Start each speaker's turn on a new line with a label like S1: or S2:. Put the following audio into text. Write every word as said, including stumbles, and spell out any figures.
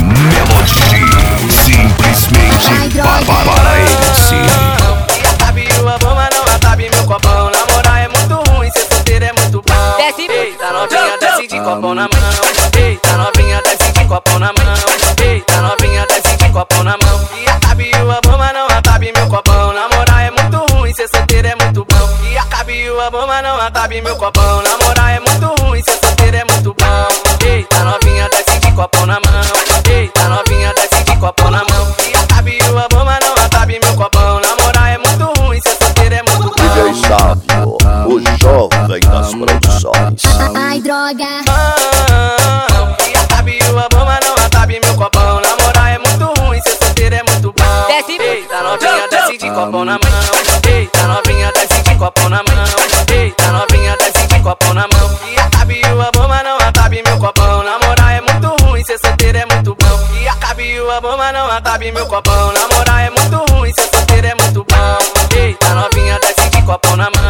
S1: Melody, simplesmente para, para ele.
S2: E acabe o amor, mas não acabe meu copão. Namorar é muito ruim, ser solteiro é muito bom.
S3: Desce,
S2: eita novinha, desce de copão na mão. Eita novinha, desce de copão na mão. Eita novinha, desce de copão na mão. E acabe o amor, mas não acabe meu copão. Namorar é muito ruim, ser solteiro é muito bom. E acabe o amor, mas não acabe meu copão. Namorar é muito ruim, ser solteiro é muito bom. Eita novinha, desce de copão na mão. Eita novinha, desce de copão na mão. E acabe o amor, mas não acabe meu copão. Namorar é muito ruim, ser solteiro é muito bom.
S4: D J Sávio, o jovem das produções.
S5: Ai, droga.
S2: E acabe o amor, mas não acabe meu copão. Namorar é muito ruim, ser solteiro é muito bom.
S3: Desce,
S2: eita novinha, desce de copão na mão. Eita novinha, desce de copão na mão. Eita novinha, desce de copão na mão. E acabe o amor, mas não acabe meu copão. Namorar é muito ruim, ser solteiro é muito bom. E acabe o amor, mas não acabe meu copão. Namorar é muito ruim, ser solteiro é muito bom. Eita novinha, desce de copão na mão.